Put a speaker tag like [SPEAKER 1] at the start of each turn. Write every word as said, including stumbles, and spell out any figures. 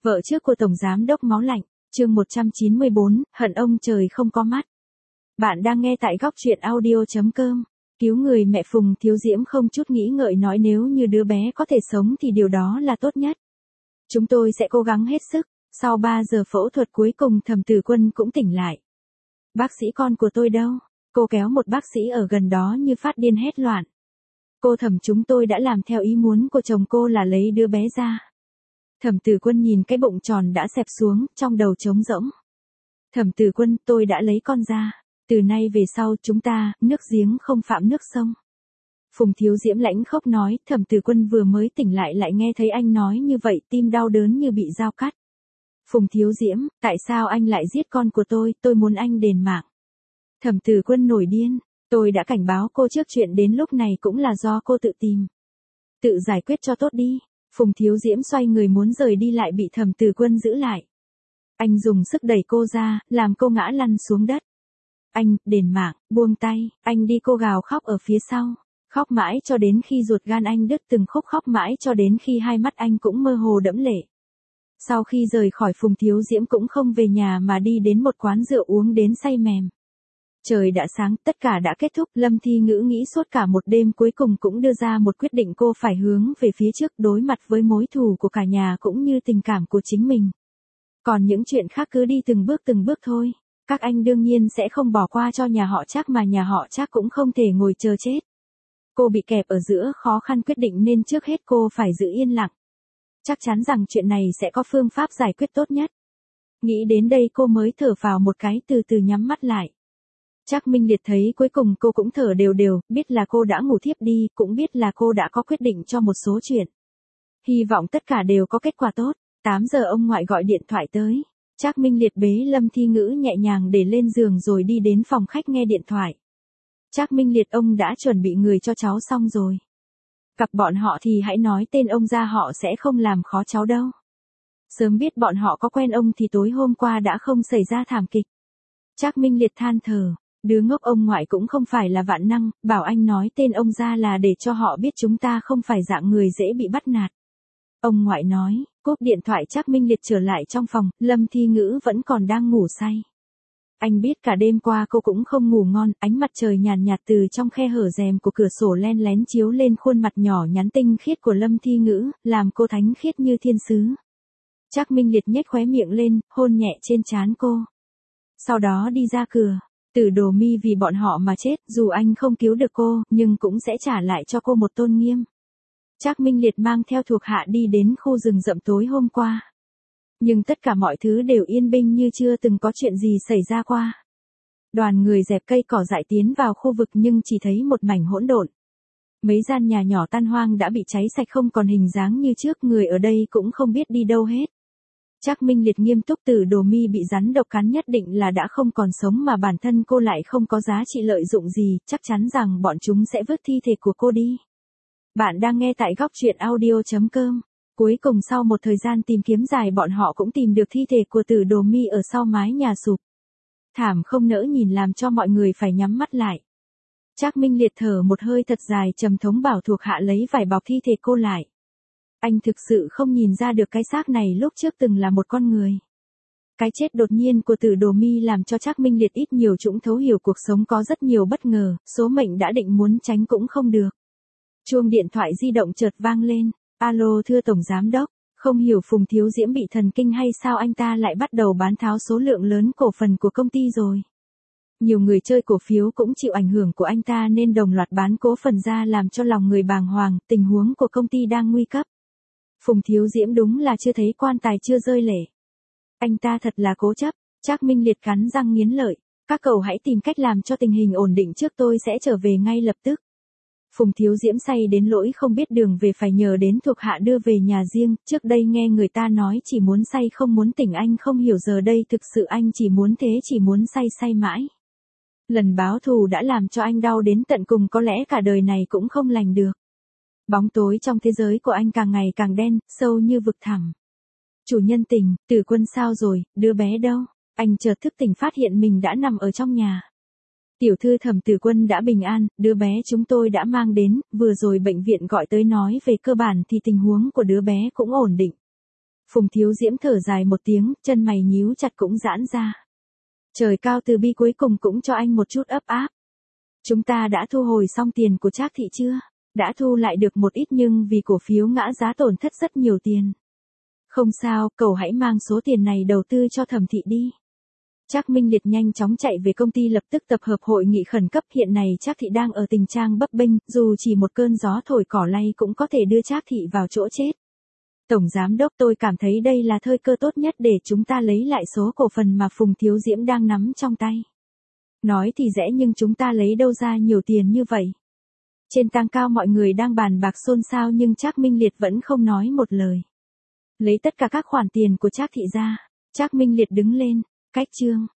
[SPEAKER 1] Vợ trước của Tổng Giám đốc Máu Lạnh, chương một trăm chín mươi bốn, hận ông trời không có mắt. Bạn đang nghe tại góc truyện audio.com. Cứu người mẹ Phùng Thiếu Diễm không chút nghĩ ngợi nói nếu như đứa bé có thể sống thì điều đó là tốt nhất. Chúng tôi sẽ cố gắng hết sức. Sau ba giờ phẫu thuật cuối cùng Thẩm Tử Quân cũng tỉnh lại. Bác sĩ con của tôi đâu? Cô kéo một bác sĩ ở gần đó như phát điên hét loạn. Cô Thẩm, chúng tôi đã làm theo ý muốn của chồng cô là lấy đứa bé ra. Thẩm Tử Quân nhìn cái bụng tròn đã xẹp xuống, trong đầu trống rỗng. Thẩm Tử Quân, tôi đã lấy con ra. Từ nay về sau chúng ta, nước giếng không phạm nước sông. Phùng Thiếu Diễm lãnh khốc nói, Thẩm Tử Quân vừa mới tỉnh lại lại nghe thấy anh nói như vậy, tim đau đớn như bị dao cắt. Phùng Thiếu Diễm, tại sao anh lại giết con của tôi, tôi muốn anh đền mạng. Thẩm Tử Quân nổi điên, tôi đã cảnh báo cô trước, chuyện đến lúc này cũng là do cô tự tìm. Tự giải quyết cho tốt đi. Phùng Thiếu Diễm xoay người muốn rời đi lại bị Thẩm Tử Quân giữ lại. Anh dùng sức đẩy cô ra, làm cô ngã lăn xuống đất. Anh, đền mạng, buông tay, anh đi, cô gào khóc ở phía sau. Khóc mãi cho đến khi ruột gan anh đứt từng khúc, khóc mãi cho đến khi hai mắt anh cũng mơ hồ đẫm lệ. Sau khi rời khỏi Phùng Thiếu Diễm cũng không về nhà mà đi đến một quán rượu uống đến say mềm. Trời đã sáng, tất cả đã kết thúc, Lâm Thi Ngữ nghĩ suốt cả một đêm cuối cùng cũng đưa ra một quyết định, cô phải hướng về phía trước, đối mặt với mối thù của cả nhà cũng như tình cảm của chính mình. Còn những chuyện khác cứ đi từng bước từng bước thôi. Các anh đương nhiên sẽ không bỏ qua cho nhà họ Trác, mà nhà họ Trác cũng không thể ngồi chờ chết. Cô bị kẹp ở giữa khó khăn quyết định nên trước hết cô phải giữ yên lặng. Chắc chắn rằng chuyện này sẽ có phương pháp giải quyết tốt nhất. Nghĩ đến đây cô mới thở vào một cái, từ từ nhắm mắt lại. Trác Minh Liệt thấy cuối cùng cô cũng thở đều đều, biết là cô đã ngủ thiếp đi, cũng biết là cô đã có quyết định cho một số chuyện. Hy vọng tất cả đều có kết quả tốt. tám giờ ông ngoại gọi điện thoại tới. Trác Minh Liệt bế Lâm Thi Ngữ nhẹ nhàng để lên giường rồi đi đến phòng khách nghe điện thoại. Trác Minh Liệt, ông đã chuẩn bị người cho cháu xong rồi. Gặp bọn họ thì hãy nói tên ông ra, họ sẽ không làm khó cháu đâu. Sớm biết bọn họ có quen ông thì tối hôm qua đã không xảy ra thảm kịch. Trác Minh Liệt than thở, đứa ngốc ông ngoại cũng không phải là vạn năng, bảo anh nói tên ông ra là để cho họ biết chúng ta không phải dạng người dễ bị bắt nạt. Ông ngoại nói, cúp điện thoại Trác Minh Liệt trở lại trong phòng, Lâm Thi Ngữ vẫn còn đang ngủ say. Anh biết cả đêm qua cô cũng không ngủ ngon, ánh mặt trời nhàn nhạt, nhạt từ trong khe hở rèm của cửa sổ len lén chiếu lên khuôn mặt nhỏ nhắn tinh khiết của Lâm Thi Ngữ, làm cô thánh khiết như thiên sứ. Trác Minh Liệt nhếch khóe miệng lên, hôn nhẹ trên trán cô. Sau đó đi ra cửa. Tử Đồ Mi vì bọn họ mà chết, dù anh không cứu được cô, nhưng cũng sẽ trả lại cho cô một tôn nghiêm. Trác Minh Liệt mang theo thuộc hạ đi đến khu rừng rậm tối hôm qua. Nhưng tất cả mọi thứ đều yên bình như chưa từng có chuyện gì xảy ra qua. Đoàn người dẹp cây cỏ dại tiến vào khu vực nhưng chỉ thấy một mảnh hỗn độn. Mấy gian nhà nhỏ tan hoang đã bị cháy sạch không còn hình dáng như trước, người ở đây cũng không biết đi đâu hết. Trác Minh Liệt nghiêm túc, Tử Đồ Mi bị rắn độc cắn nhất định là đã không còn sống, mà bản thân cô lại không có giá trị lợi dụng gì, chắc chắn rằng bọn chúng sẽ vứt thi thể của cô đi. Bạn đang nghe tại góc truyện audio.com. Cuối cùng sau một thời gian tìm kiếm dài bọn họ cũng tìm được thi thể của Tử Đồ Mi ở sau mái nhà sụp. Thảm không nỡ nhìn làm cho mọi người phải nhắm mắt lại. Trác Minh Liệt thở một hơi thật dài trầm thống bảo thuộc hạ lấy vải bọc thi thể cô lại. Anh thực sự không nhìn ra được cái xác này lúc trước từng là một con người. Cái chết đột nhiên của Tử Đồ Mi làm cho Trác Minh Liệt ít nhiều cũng thấu hiểu cuộc sống có rất nhiều bất ngờ, số mệnh đã định muốn tránh cũng không được. Chuông điện thoại di động chợt vang lên. Alo, thưa Tổng Giám đốc, không hiểu Phùng Thiếu Diễm bị thần kinh hay sao anh ta lại bắt đầu bán tháo số lượng lớn cổ phần của công ty rồi. Nhiều người chơi cổ phiếu cũng chịu ảnh hưởng của anh ta nên đồng loạt bán cổ phần ra làm cho lòng người bàng hoàng, tình huống của công ty đang nguy cấp. Phùng Thiếu Diễm đúng là chưa thấy quan tài chưa rơi lệ. Anh ta thật là cố chấp. Trác Minh Liệt cắn răng nghiến lợi. Các cậu hãy tìm cách làm cho tình hình ổn định trước, tôi sẽ trở về ngay lập tức. Phùng Thiếu Diễm say đến lỗi không biết đường về, phải nhờ đến thuộc hạ đưa về nhà riêng, trước đây nghe người ta nói chỉ muốn say không muốn tỉnh, anh không hiểu giờ đây thực sự anh chỉ muốn thế, chỉ muốn say say mãi. Lần báo thù đã làm cho anh đau đến tận cùng, có lẽ cả đời này cũng không lành được. Bóng tối trong thế giới của anh càng ngày càng đen, sâu như vực thẳm. Chủ nhân Tình, Tử Quân sao rồi, đứa bé đâu? Anh chợt thức tỉnh phát hiện mình đã nằm ở trong nhà. Tiểu thư Thẩm Tử Quân đã bình an, đứa bé chúng tôi đã mang đến, vừa rồi bệnh viện gọi tới nói về cơ bản thì tình huống của đứa bé cũng ổn định. Phùng Thiếu Diễm thở dài một tiếng, chân mày nhíu chặt cũng giãn ra. Trời cao từ bi cuối cùng cũng cho anh một chút ấp áp. Chúng ta đã thu hồi xong tiền của Trác Thị chưa? Đã thu lại được một ít nhưng vì cổ phiếu ngã giá tổn thất rất nhiều tiền. Không sao, cậu hãy mang số tiền này đầu tư cho Thẩm Thị đi. Trác Minh Liệt nhanh chóng chạy về công ty lập tức tập hợp hội nghị khẩn cấp. Hiện nay Trác Thị đang ở tình trạng bấp bênh, dù chỉ một cơn gió thổi cỏ lay cũng có thể đưa Trác Thị vào chỗ chết. Tổng Giám Đốc, tôi cảm thấy đây là thời cơ tốt nhất để chúng ta lấy lại số cổ phần mà Phùng Thiếu Diễm đang nắm trong tay. Nói thì dễ nhưng chúng ta lấy đâu ra nhiều tiền như vậy? Trên tang cao mọi người đang bàn bạc xôn xao nhưng Trác Minh Liệt vẫn không nói một lời. Lấy tất cả các khoản tiền của Trác Thị ra, Trác Minh Liệt đứng lên, cách chương.